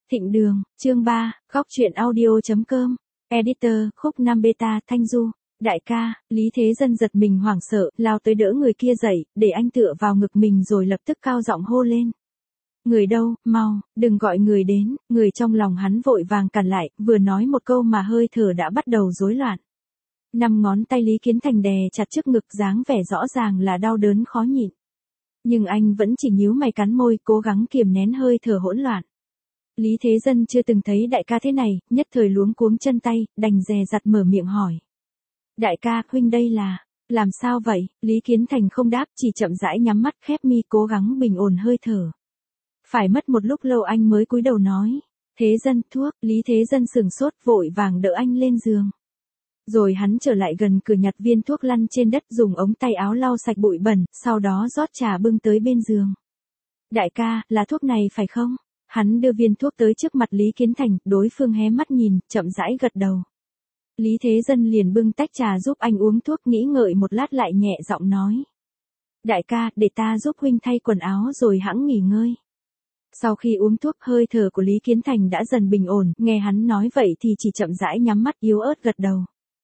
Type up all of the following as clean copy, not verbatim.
Thịnh Đường, chương 3, góc truyện audio.com, editor, khúc 5 beta, Thanh Du. Đại ca, Lý Thế Dân giật mình hoảng sợ, lao tới đỡ người kia dậy, để anh tựa vào ngực mình rồi lập tức cao giọng hô lên. Người đâu, mau, đừng gọi người đến, người trong lòng hắn vội vàng cản lại, vừa nói một câu mà hơi thở đã bắt đầu rối loạn. 5 ngón tay Lý Kiến Thành đè chặt trước ngực, dáng vẻ rõ ràng là đau đớn khó nhịn. Nhưng anh vẫn chỉ nhíu mày cắn môi, cố gắng kiềm nén hơi thở hỗn loạn. Lý Thế Dân chưa từng thấy đại ca thế này, nhất thời luống cuống chân tay, đành dè dặt mở miệng hỏi. Đại ca, huynh đây là, làm sao vậy? Lý Kiến Thành không đáp, chỉ chậm rãi nhắm mắt khép mi cố gắng bình ổn hơi thở. Phải mất một lúc lâu anh mới cúi đầu nói. Thế Dân, thuốc. Lý Thế Dân sửng sốt vội vàng đỡ anh lên giường. Rồi hắn trở lại gần cửa nhặt viên thuốc lăn trên đất, dùng ống tay áo lau sạch bụi bẩn, sau đó rót trà bưng tới bên giường. Đại ca, là thuốc này phải không? Hắn đưa viên thuốc tới trước mặt Lý Kiến Thành, đối phương hé mắt nhìn, chậm rãi gật đầu. Lý Thế Dân liền bưng tách trà giúp anh uống thuốc, nghĩ ngợi một lát lại nhẹ giọng nói. Đại ca, để ta giúp huynh thay quần áo rồi hẵng nghỉ ngơi. Sau khi uống thuốc, hơi thở của Lý Kiến Thành đã dần bình ổn, nghe hắn nói vậy thì chỉ chậm rãi nhắm mắt yếu ớt gật đầu.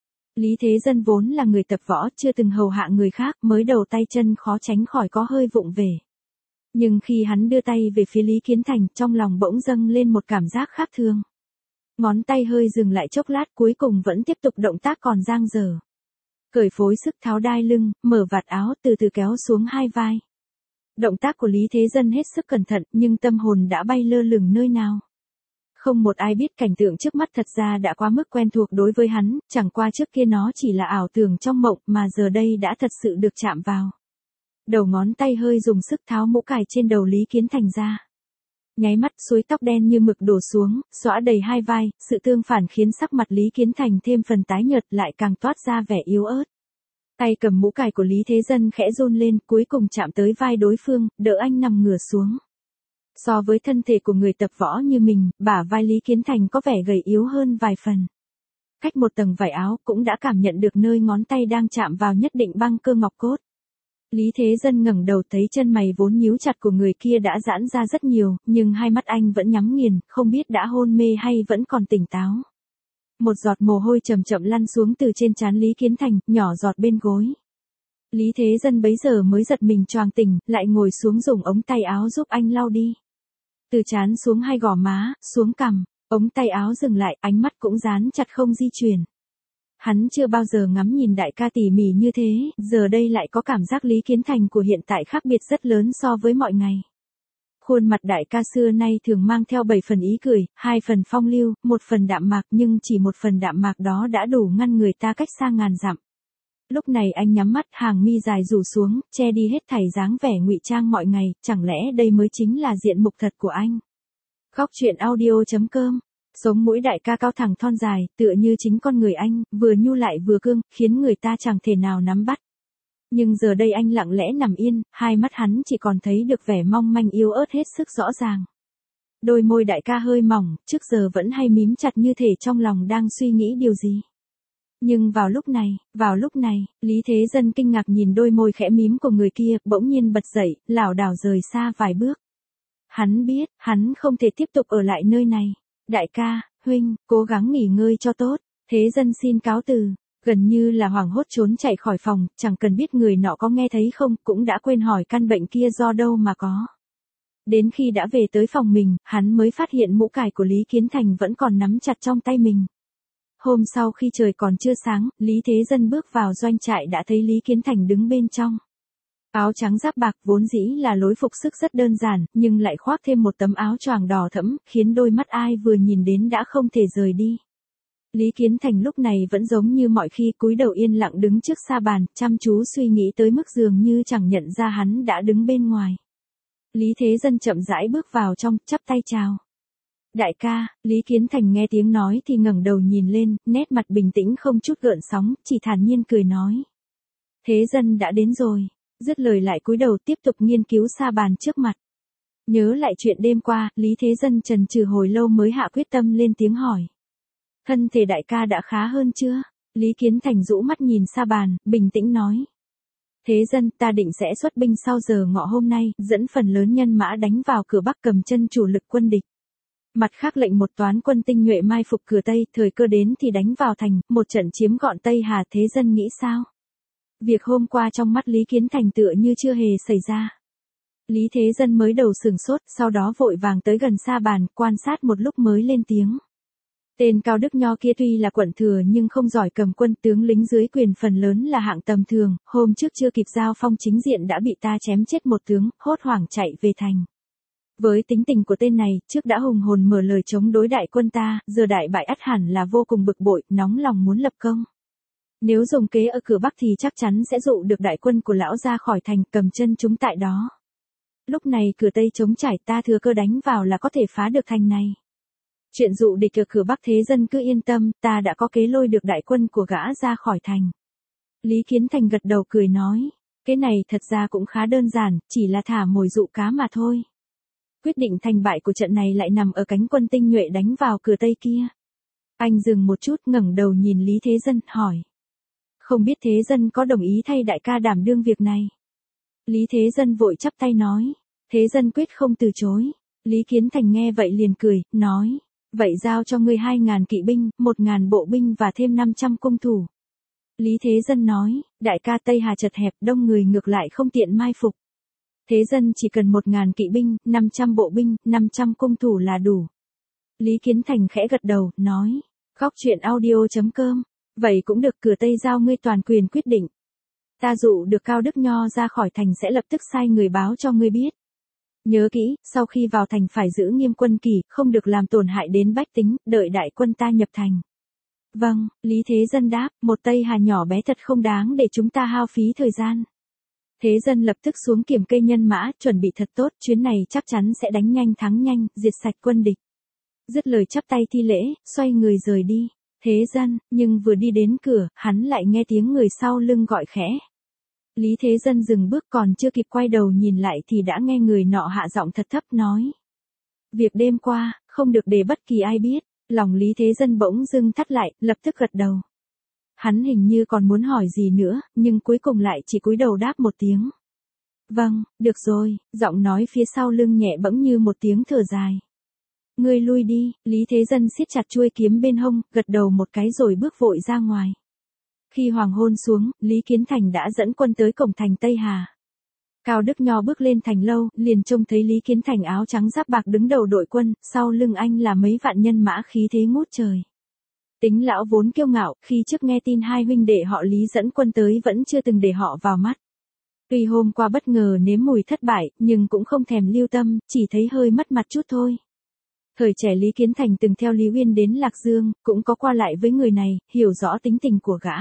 Lý Thế Dân vốn là người tập võ, chưa từng hầu hạ người khác, mới đầu tay chân khó tránh khỏi có hơi vụng về. Nhưng khi hắn đưa tay về phía Lý Kiến Thành, trong lòng bỗng dâng lên một cảm giác khác thường. Ngón tay hơi dừng lại chốc lát, cuối cùng vẫn tiếp tục động tác còn dang dở. Cởi phối sức tháo đai lưng, mở vạt áo, từ từ kéo xuống hai vai. Động tác của Lý Thế Dân hết sức cẩn thận, nhưng tâm hồn đã bay lơ lửng nơi nào. Không một ai biết cảnh tượng trước mắt thật ra đã quá mức quen thuộc đối với hắn, chẳng qua trước kia nó chỉ là ảo tưởng trong mộng mà giờ đây đã thật sự được chạm vào. Đầu ngón tay hơi dùng sức tháo mũ cài trên đầu Lý Kiến Thành ra. Nháy mắt suối tóc đen như mực đổ xuống, xõa đầy hai vai, sự tương phản khiến sắc mặt Lý Kiến Thành thêm phần tái nhợt, lại càng toát ra vẻ yếu ớt. Tay cầm mũ cài của Lý Thế Dân khẽ run lên, cuối cùng chạm tới vai đối phương, đỡ anh nằm ngửa xuống. So với thân thể của người tập võ như mình, bả vai Lý Kiến Thành có vẻ gầy yếu hơn vài phần. Cách một tầng vải áo cũng đã cảm nhận được nơi ngón tay đang chạm vào nhất định băng cơ ngọc cốt. Lý Thế Dân ngẩng đầu thấy chân mày vốn nhíu chặt của người kia đã giãn ra rất nhiều, nhưng hai mắt anh vẫn nhắm nghiền, không biết đã hôn mê hay vẫn còn tỉnh táo. Một giọt mồ hôi chậm chậm lăn xuống từ trên trán Lý Kiến Thành, nhỏ giọt bên gối. Lý Thế Dân bấy giờ mới giật mình choàng tỉnh, lại ngồi xuống dùng ống tay áo giúp anh lau đi. Từ trán xuống hai gò má, xuống cằm, ống tay áo dừng lại, ánh mắt cũng dán chặt không di chuyển. Hắn chưa bao giờ ngắm nhìn đại ca tỉ mỉ như thế, giờ đây lại có cảm giác Lý Kiến Thành của hiện tại khác biệt rất lớn so với mọi ngày. Khuôn mặt đại ca xưa nay thường mang theo 7 phần ý cười, 2 phần phong lưu, 1 phần đạm mạc, nhưng chỉ 1 phần đạm mạc đó đã đủ ngăn người ta cách xa ngàn dặm. Lúc này anh nhắm mắt, hàng mi dài rủ xuống, che đi hết thảy dáng vẻ ngụy trang mọi ngày, chẳng lẽ đây mới chính là diện mục thật của anh? Góc truyện audio.com. Sống mũi đại ca cao thẳng thon dài, tựa như chính con người anh, vừa nhu lại vừa cương, khiến người ta chẳng thể nào nắm bắt. Nhưng giờ đây anh lặng lẽ nằm yên, hai mắt hắn chỉ còn thấy được vẻ mong manh yếu ớt hết sức rõ ràng. Đôi môi đại ca hơi mỏng, trước giờ vẫn hay mím chặt như thể trong lòng đang suy nghĩ điều gì. Nhưng vào lúc này, Lý Thế Dân kinh ngạc nhìn đôi môi khẽ mím của người kia, bỗng nhiên bật dậy, lảo đảo rời xa vài bước. Hắn biết, hắn không thể tiếp tục ở lại nơi này. Đại ca, huynh, cố gắng nghỉ ngơi cho tốt. Thế Dân xin cáo từ. Gần như là hoảng hốt trốn chạy khỏi phòng, chẳng cần biết người nọ có nghe thấy không, cũng đã quên hỏi căn bệnh kia do đâu mà có. Đến khi đã về tới phòng mình, hắn mới phát hiện mũ cài của Lý Kiến Thành vẫn còn nắm chặt trong tay mình. Hôm sau khi trời còn chưa sáng, Lý Thế Dân bước vào doanh trại đã thấy Lý Kiến Thành đứng bên trong. Áo trắng giáp bạc vốn dĩ là lối phục sức rất đơn giản, nhưng lại khoác thêm một tấm áo choàng đỏ thẫm, khiến đôi mắt ai vừa nhìn đến đã không thể rời đi. Lý Kiến Thành lúc này vẫn giống như mọi khi, cúi đầu yên lặng đứng trước sa bàn, chăm chú suy nghĩ tới mức dường như chẳng nhận ra hắn đã đứng bên ngoài. Lý Thế Dân chậm rãi bước vào trong, chắp tay chào. Đại ca, Lý Kiến Thành nghe tiếng nói thì ngẩng đầu nhìn lên, nét mặt bình tĩnh không chút gợn sóng, chỉ thản nhiên cười nói. Thế Dân đã đến rồi. Dứt lời lại cúi đầu tiếp tục nghiên cứu sa bàn trước mặt. Nhớ lại chuyện đêm qua, Lý Thế Dân chần chừ hồi lâu mới hạ quyết tâm lên tiếng hỏi. Thân thể đại ca đã khá hơn chưa? Lý Kiến Thành rũ mắt nhìn sa bàn, bình tĩnh nói. Thế Dân, ta định sẽ xuất binh sau giờ ngọ hôm nay, dẫn phần lớn nhân mã đánh vào cửa Bắc, cầm chân chủ lực quân địch. Mặt khác lệnh một toán quân tinh nhuệ mai phục cửa Tây, thời cơ đến thì đánh vào thành, một trận chiếm gọn Tây Hà. Thế dân nghĩ sao? Việc hôm qua trong mắt Lý Kiến Thành tựa như chưa hề xảy ra. Lý Thế Dân mới đầu sửng sốt, sau đó vội vàng tới gần sa bàn, quan sát một lúc mới lên tiếng. Tên Cao Đức Nho kia tuy là quận thừa nhưng không giỏi cầm quân, tướng lính dưới quyền phần lớn là hạng tầm thường, hôm trước chưa kịp giao phong chính diện đã bị ta chém chết một tướng, hốt hoảng chạy về thành. Với tính tình của tên này, trước đã hùng hồn mở lời chống đối đại quân ta, giờ đại bại ắt hẳn là vô cùng bực bội, nóng lòng muốn lập công. Nếu dùng kế ở cửa Bắc thì chắc chắn sẽ dụ được đại quân của lão ra khỏi thành, cầm chân chúng tại đó. Lúc này cửa Tây trống trải, ta thừa cơ đánh vào là có thể phá được thành này. Chuyện dụ địch ở cửa Bắc Thế Dân cứ yên tâm, ta đã có kế lôi được đại quân của gã ra khỏi thành. Lý Kiến Thành gật đầu cười nói, cái này thật ra cũng khá đơn giản, chỉ là thả mồi dụ cá mà thôi. Quyết định thành bại của trận này lại nằm ở cánh quân tinh nhuệ đánh vào cửa Tây kia. Anh dừng một chút, ngẩng đầu nhìn Lý Thế Dân, hỏi. Không biết Thế Dân có đồng ý thay đại ca đảm đương việc này? Lý Thế Dân vội chắp tay nói. Thế Dân quyết không từ chối. Lý Kiến Thành nghe vậy liền cười, nói. Vậy giao cho ngươi 2.000 kỵ binh, 1.000 bộ binh và thêm 500 cung thủ. Lý Thế Dân nói, đại ca Tây Hà chật hẹp, đông người ngược lại không tiện mai phục. Thế Dân chỉ cần 1.000 kỵ binh, 500 bộ binh, 500 cung thủ là đủ. Lý Kiến Thành khẽ gật đầu, nói. Góc truyện audio.com. Vậy cũng được, cửa Tây giao ngươi toàn quyền quyết định. Ta dụ được Cao Đức Nho ra khỏi thành sẽ lập tức sai người báo cho ngươi biết. Nhớ kỹ, sau khi vào thành phải giữ nghiêm quân kỷ, không được làm tổn hại đến bách tính, đợi đại quân ta nhập thành. Vâng, Lý Thế Dân đáp, một Tây Hà nhỏ bé thật không đáng để chúng ta hao phí thời gian. Thế Dân lập tức xuống kiểm kê nhân mã, chuẩn bị thật tốt, chuyến này chắc chắn sẽ đánh nhanh thắng nhanh, diệt sạch quân địch. Dứt lời chắp tay thi lễ, xoay người rời đi. Thế Dân, nhưng vừa đi đến cửa, hắn lại nghe tiếng người sau lưng gọi khẽ. Lý Thế Dân dừng bước, còn chưa kịp quay đầu nhìn lại thì đã nghe người nọ hạ giọng thật thấp nói. Việc đêm qua, không được để bất kỳ ai biết. Lòng Lý Thế Dân bỗng dưng thắt lại, lập tức gật đầu. Hắn hình như còn muốn hỏi gì nữa, nhưng cuối cùng lại chỉ cúi đầu đáp một tiếng. Vâng, được rồi, giọng nói phía sau lưng nhẹ bẫng như một tiếng thở dài. Ngươi lui đi, Lý Thế Dân siết chặt chuôi kiếm bên hông, gật đầu một cái rồi bước vội ra ngoài. Khi hoàng hôn xuống, Lý Kiến Thành đã dẫn quân tới cổng thành Tây Hà. Cao Đức Nho bước lên thành lâu, liền trông thấy Lý Kiến Thành áo trắng giáp bạc đứng đầu đội quân, sau lưng anh là mấy vạn nhân mã khí thế ngút trời. Tính lão vốn kiêu ngạo, khi trước nghe tin hai huynh đệ họ Lý dẫn quân tới vẫn chưa từng để họ vào mắt. Tuy hôm qua bất ngờ nếm mùi thất bại, nhưng cũng không thèm lưu tâm, chỉ thấy hơi mất mặt chút thôi. Thời trẻ Lý Kiến Thành từng theo Lý Uyên đến Lạc Dương, cũng có qua lại với người này, hiểu rõ tính tình của gã.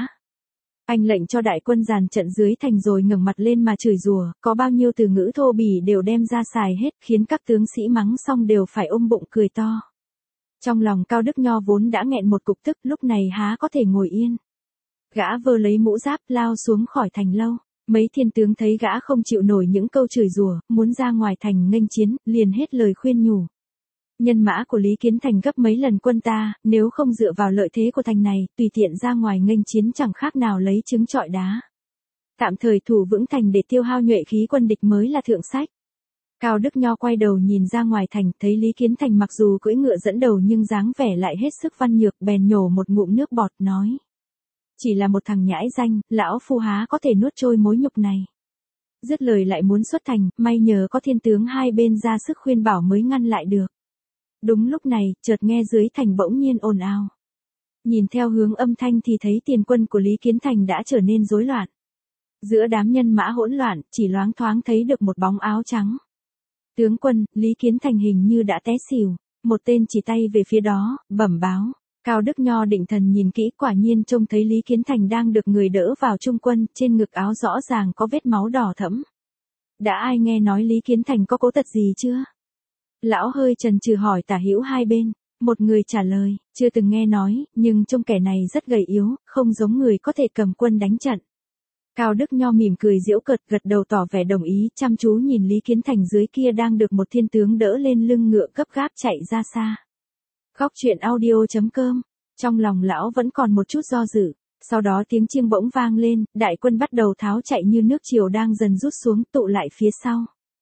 Anh lệnh cho đại quân dàn trận dưới thành rồi ngẩng mặt lên mà chửi rủa, có bao nhiêu từ ngữ thô bỉ đều đem ra xài hết, khiến các tướng sĩ mắng xong đều phải ôm bụng cười to. Trong lòng Cao Đức Nho vốn đã nghẹn một cục tức, lúc này há có thể ngồi yên. Gã vơ lấy mũ giáp lao xuống khỏi thành lâu. Mấy thiên tướng thấy gã không chịu nổi những câu chửi rủa, muốn ra ngoài thành nghênh chiến, liền hết lời khuyên nhủ. Nhân mã của Lý Kiến Thành gấp mấy lần quân ta, nếu không dựa vào lợi thế của thành này, tùy tiện ra ngoài nghênh chiến chẳng khác nào lấy trứng trọi đá. Tạm thời thủ vững thành để tiêu hao nhuệ khí quân địch mới là thượng sách. Cao Đức Nho quay đầu nhìn ra ngoài thành, thấy Lý Kiến Thành mặc dù cưỡi ngựa dẫn đầu nhưng dáng vẻ lại hết sức văn nhược, bèn nhổ một ngụm nước bọt nói. Chỉ là một thằng nhãi danh, lão phu há có thể nuốt trôi mối nhục này. Dứt lời lại muốn xuất thành, may nhờ có thiên tướng hai bên ra sức khuyên bảo mới ngăn lại được. Đúng lúc này, chợt nghe dưới thành bỗng nhiên ồn ào. Nhìn theo hướng âm thanh thì thấy tiền quân của Lý Kiến Thành đã trở nên rối loạn. Giữa đám nhân mã hỗn loạn, chỉ loáng thoáng thấy được một bóng áo trắng. Tướng quân, Lý Kiến Thành hình như đã té xỉu. Một tên chỉ tay về phía đó, bẩm báo. Cao Đức Nho định thần nhìn kỹ, quả nhiên trông thấy Lý Kiến Thành đang được người đỡ vào trung quân, trên ngực áo rõ ràng có vết máu đỏ thẫm. Đã ai nghe nói Lý Kiến Thành có cố tật gì chưa? Lão hơi chần chừ hỏi tả hữu hai bên. Một người trả lời, chưa từng nghe nói, nhưng trông kẻ này rất gầy yếu, không giống người có thể cầm quân đánh trận. Cao Đức Nho mỉm cười giễu cợt, gật đầu tỏ vẻ đồng ý, chăm chú nhìn Lý Kiến Thành dưới kia đang được một thiên tướng đỡ lên lưng ngựa gấp gáp chạy ra xa. Góc truyện audio.com. Trong lòng lão vẫn còn một chút do dự. Sau đó tiếng chiêng bỗng vang lên, đại quân bắt đầu tháo chạy như nước triều đang dần rút xuống, tụ lại phía sau.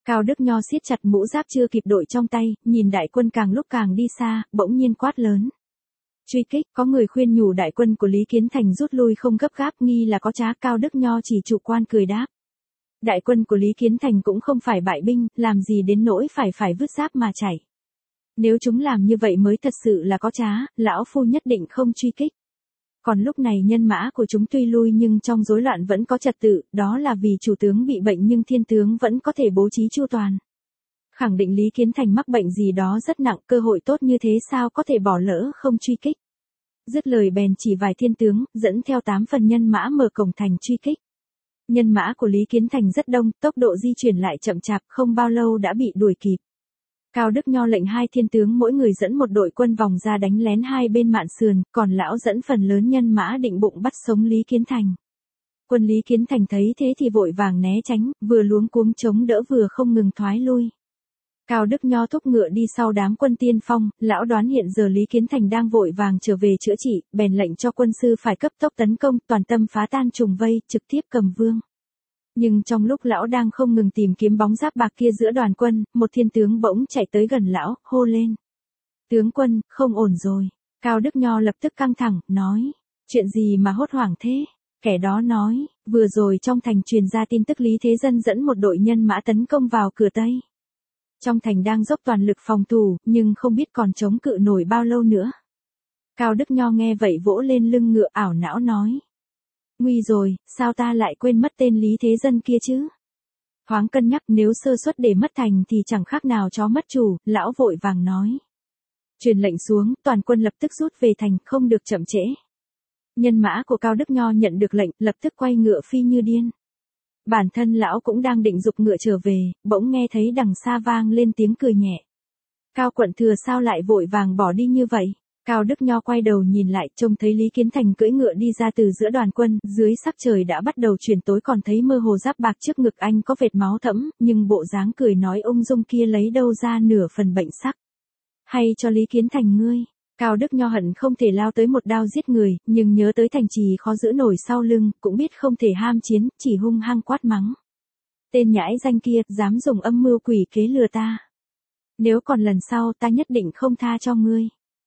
Cao Đức Nho siết chặt mũ giáp chưa kịp đội trong tay, nhìn đại quân càng lúc càng đi xa, bỗng nhiên quát lớn. Truy kích, có người khuyên nhủ đại quân của Lý Kiến Thành rút lui không gấp gáp, nghi là có trá. Cao Đức Nho chỉ chủ quan cười đáp. Đại quân của Lý Kiến Thành cũng không phải bại binh, làm gì đến nỗi phải vứt giáp mà chạy. Nếu chúng làm như vậy mới thật sự là có trá, lão phu nhất định không truy kích. Còn lúc này nhân mã của chúng tuy lui nhưng trong rối loạn vẫn có trật tự, đó là vì chủ tướng bị bệnh nhưng thiên tướng vẫn có thể bố trí chu toàn. Khẳng định Lý Kiến Thành mắc bệnh gì đó rất nặng, cơ hội tốt như thế sao có thể bỏ lỡ không truy kích. Dứt lời bèn chỉ vài thiên tướng, dẫn theo 8 phần nhân mã mở cổng thành truy kích. Nhân mã của Lý Kiến Thành rất đông, tốc độ di chuyển lại chậm chạp, không bao lâu đã bị đuổi kịp. Cao Đức Nho lệnh 2 thiên tướng mỗi người dẫn một đội quân vòng ra đánh lén hai bên mạn sườn, còn lão dẫn phần lớn nhân mã định bụng bắt sống Lý Kiến Thành. Quân Lý Kiến Thành thấy thế thì vội vàng né tránh, vừa luống cuống chống đỡ vừa không ngừng thoái lui. Cao Đức Nho thúc ngựa đi sau đám quân tiên phong, lão đoán hiện giờ Lý Kiến Thành đang vội vàng trở về chữa trị, bèn lệnh cho quân sư phải cấp tốc tấn công, toàn tâm phá tan trùng vây, trực tiếp cầm vương. Nhưng trong lúc lão đang không ngừng tìm kiếm bóng giáp bạc kia giữa đoàn quân, một thiên tướng bỗng chạy tới gần lão, hô lên. Tướng quân, không ổn rồi. Cao Đức Nho lập tức căng thẳng, nói. Chuyện gì mà hốt hoảng thế? Kẻ đó nói, vừa rồi trong thành truyền ra tin tức Lý Thế Dân dẫn một đội nhân mã tấn công vào cửa Tây. Trong thành đang dốc toàn lực phòng thủ, nhưng không biết còn chống cự nổi bao lâu nữa. Cao Đức Nho nghe vậy vỗ lên lưng ngựa ảo não nói. Nguy rồi, sao ta lại quên mất tên Lý Thế Dân kia chứ? Thoáng cân nhắc nếu sơ suất để mất thành thì chẳng khác nào chó mất chủ, lão vội vàng nói. Truyền lệnh xuống, toàn quân lập tức rút về thành, không được chậm trễ. Nhân mã của Cao Đức Nho nhận được lệnh, lập tức quay ngựa phi như điên. Bản thân lão cũng đang định giục ngựa trở về, bỗng nghe thấy đằng xa vang lên tiếng cười nhẹ. Cao quận thừa sao lại vội vàng bỏ đi như vậy? Cao Đức Nho quay đầu nhìn lại, trông thấy Lý Kiến Thành cưỡi ngựa đi ra từ giữa đoàn quân, dưới sắc trời đã bắt đầu chuyển tối còn thấy mơ hồ giáp bạc trước ngực anh có vệt máu thẫm, nhưng bộ dáng cười nói ung dung kia lấy đâu ra nửa phần bệnh sắc. Hay cho Lý Kiến Thành ngươi. Cao Đức Nho hận không thể lao tới một đao giết người, nhưng nhớ tới thành trì khó giữ nổi sau lưng, cũng biết không thể ham chiến, chỉ hung hăng quát mắng. Tên nhãi danh kia, dám dùng âm mưu quỷ kế lừa ta. Nếu còn lần sau ta nhất định không tha cho ngươi.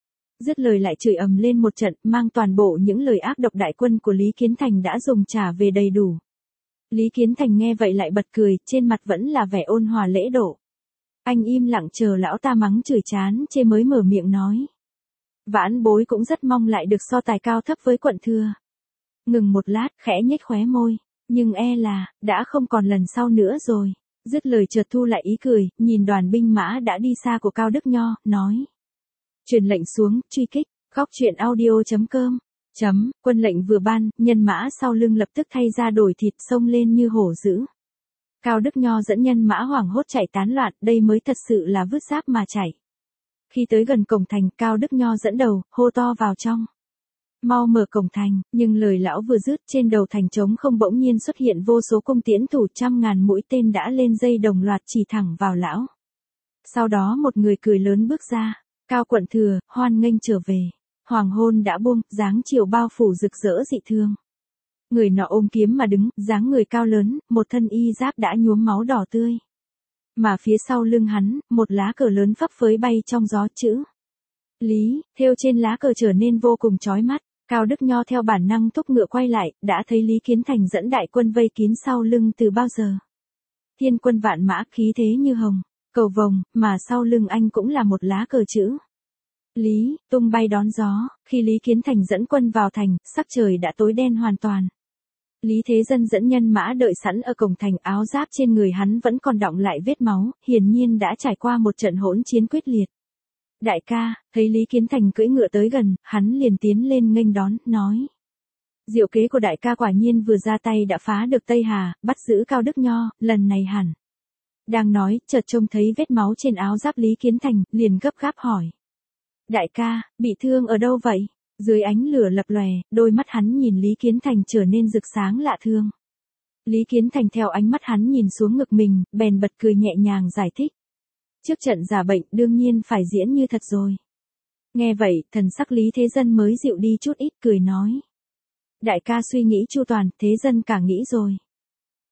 Dứt lời lại chửi ầm lên một trận, mang toàn bộ những lời ác độc đại quân của Lý Kiến Thành đã dùng trả về đầy đủ. Lý Kiến Thành nghe vậy lại bật cười, trên mặt vẫn là vẻ ôn hòa lễ độ. Anh im lặng chờ lão ta mắng chửi chán chê mới mở miệng nói. Vãn bối cũng rất mong lại được so tài cao thấp với quận thừa. Ngừng một lát, khẽ nhếch khóe môi, nhưng e là, đã không còn lần sau nữa rồi. Dứt lời chợt thu lại ý cười, nhìn đoàn binh mã đã đi xa của Cao Đức Nho, nói. Truyền lệnh xuống, truy kích, góc truyện audio.com. Quân lệnh vừa ban, nhân mã sau lưng lập tức thay ra đổi thịt xông lên như hổ dữ. Cao Đức Nho dẫn nhân mã hoảng hốt chạy tán loạn, đây mới thật sự là vứt giáp mà chạy. Khi tới gần cổng thành, Cao Đức Nho dẫn đầu, hô to vào trong. Mau mở cổng thành, nhưng lời lão vừa dứt trên đầu thành trống không bỗng nhiên xuất hiện vô số cung tiễn thủ 100.000 mũi tên đã lên dây đồng loạt chỉ thẳng vào lão. Sau đó một người cười lớn bước ra, Cao quận thừa, hoan nghênh trở về. Hoàng hôn đã buông, dáng chiều bao phủ rực rỡ dị thương. Người nọ ôm kiếm mà đứng, dáng người cao lớn, một thân y giáp đã nhuốm máu đỏ tươi. Mà phía sau lưng hắn, một lá cờ lớn phấp phới bay trong gió chữ. Lý, thêu trên lá cờ trở nên vô cùng chói mắt. Cao Đức Nho theo bản năng thúc ngựa quay lại, đã thấy Lý Kiến Thành dẫn đại quân vây kín sau lưng từ bao giờ. Thiên quân vạn mã khí thế như hồng, cầu vồng, mà sau lưng anh cũng là một lá cờ chữ. Lý, tung bay đón gió, khi Lý Kiến Thành dẫn quân vào thành, sắc trời đã tối đen hoàn toàn. Lý Thế Dân dẫn nhân mã đợi sẵn ở cổng thành, áo giáp trên người hắn vẫn còn đọng lại vết máu, hiển nhiên đã trải qua một trận hỗn chiến quyết liệt. Đại ca, thấy Lý Kiến Thành cưỡi ngựa tới gần, hắn liền tiến lên nghênh đón, nói. Diệu kế của đại ca quả nhiên vừa ra tay đã phá được Tây Hà, bắt giữ Cao Đức Nho, lần này hẳn. Đang nói, chợt trông thấy vết máu trên áo giáp Lý Kiến Thành, liền gấp gáp hỏi. Đại ca, bị thương ở đâu vậy? Dưới ánh lửa lập lòe, đôi mắt hắn nhìn Lý Kiến Thành trở nên rực sáng lạ thường. Lý Kiến Thành theo ánh mắt hắn nhìn xuống ngực mình, bèn bật cười nhẹ nhàng giải thích. Trước trận giả bệnh đương nhiên phải diễn như thật rồi. Nghe vậy, thần sắc Lý Thế Dân mới dịu đi chút ít, cười nói. Đại ca suy nghĩ chu toàn, Thế Dân cả nghĩ rồi.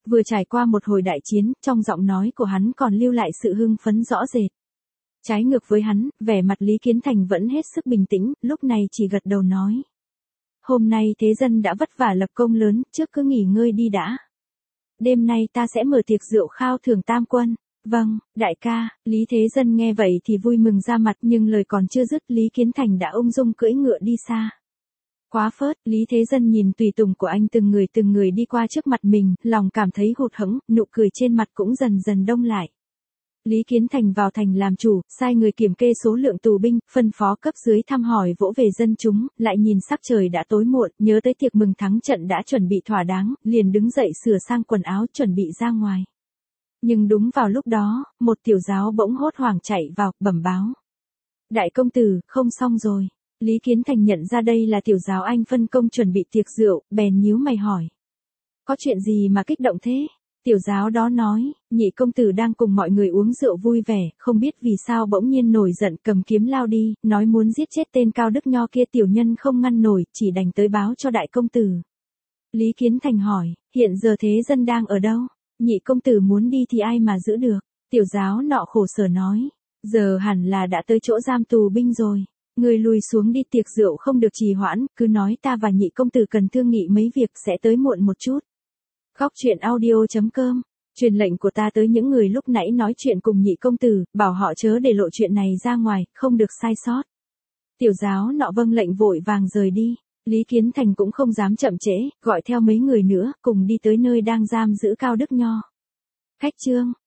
Vừa trải qua một hồi đại chiến, trong giọng nói của hắn còn lưu lại sự hưng phấn rõ rệt. Trái ngược với hắn, vẻ mặt Lý Kiến Thành vẫn hết sức bình tĩnh, lúc này chỉ gật đầu nói. Hôm nay thế dân đã vất vả lập công lớn, trước cứ nghỉ ngơi đi đã. Đêm nay ta sẽ mở tiệc rượu khao thưởng tam quân. Vâng, đại ca. Lý Thế Dân nghe vậy thì vui mừng ra mặt, nhưng lời còn chưa dứt Lý Kiến Thành đã ung dung cưỡi ngựa đi xa. Quá phớt, Lý Thế Dân nhìn tùy tùng của anh từng người đi qua trước mặt mình, lòng cảm thấy hụt hẫng, nụ cười trên mặt cũng dần dần đông lại. Lý Kiến Thành vào thành làm chủ, sai người kiểm kê số lượng tù binh, phân phó cấp dưới thăm hỏi vỗ về dân chúng, lại nhìn sắc trời đã tối muộn, nhớ tới tiệc mừng thắng trận đã chuẩn bị thỏa đáng, liền đứng dậy sửa sang quần áo chuẩn bị ra ngoài. Nhưng đúng vào lúc đó, một tiểu giáo bỗng hốt hoảng chạy vào, bẩm báo. Đại công tử, không xong rồi. Lý Kiến Thành nhận ra đây là tiểu giáo anh phân công chuẩn bị tiệc rượu, bèn nhíu mày hỏi. Có chuyện gì mà kích động thế? Tiểu giáo đó nói, nhị công tử đang cùng mọi người uống rượu vui vẻ, không biết vì sao bỗng nhiên nổi giận cầm kiếm lao đi, nói muốn giết chết tên Cao Đức Nho kia, tiểu nhân không ngăn nổi, chỉ đành tới báo cho đại công tử. Lý Kiến Thành hỏi, hiện giờ thế dân đang ở đâu? Nhị công tử muốn đi thì ai mà giữ được? Tiểu giáo nọ khổ sở nói, giờ hẳn là đã tới chỗ giam tù binh rồi. Người lùi xuống đi, tiệc rượu không được trì hoãn, cứ nói ta và nhị công tử cần thương nghị mấy việc, sẽ tới muộn một chút. Góc truyện audio.com, truyền lệnh của ta tới những người lúc nãy nói chuyện cùng nhị công tử, bảo họ chớ để lộ chuyện này ra ngoài, không được sai sót. Tiểu giáo nọ vâng lệnh vội vàng rời đi. Lý Kiến Thành cũng không dám chậm trễ, gọi theo mấy người nữa, cùng đi tới nơi đang giam giữ Cao Đức Nho. Khách trương,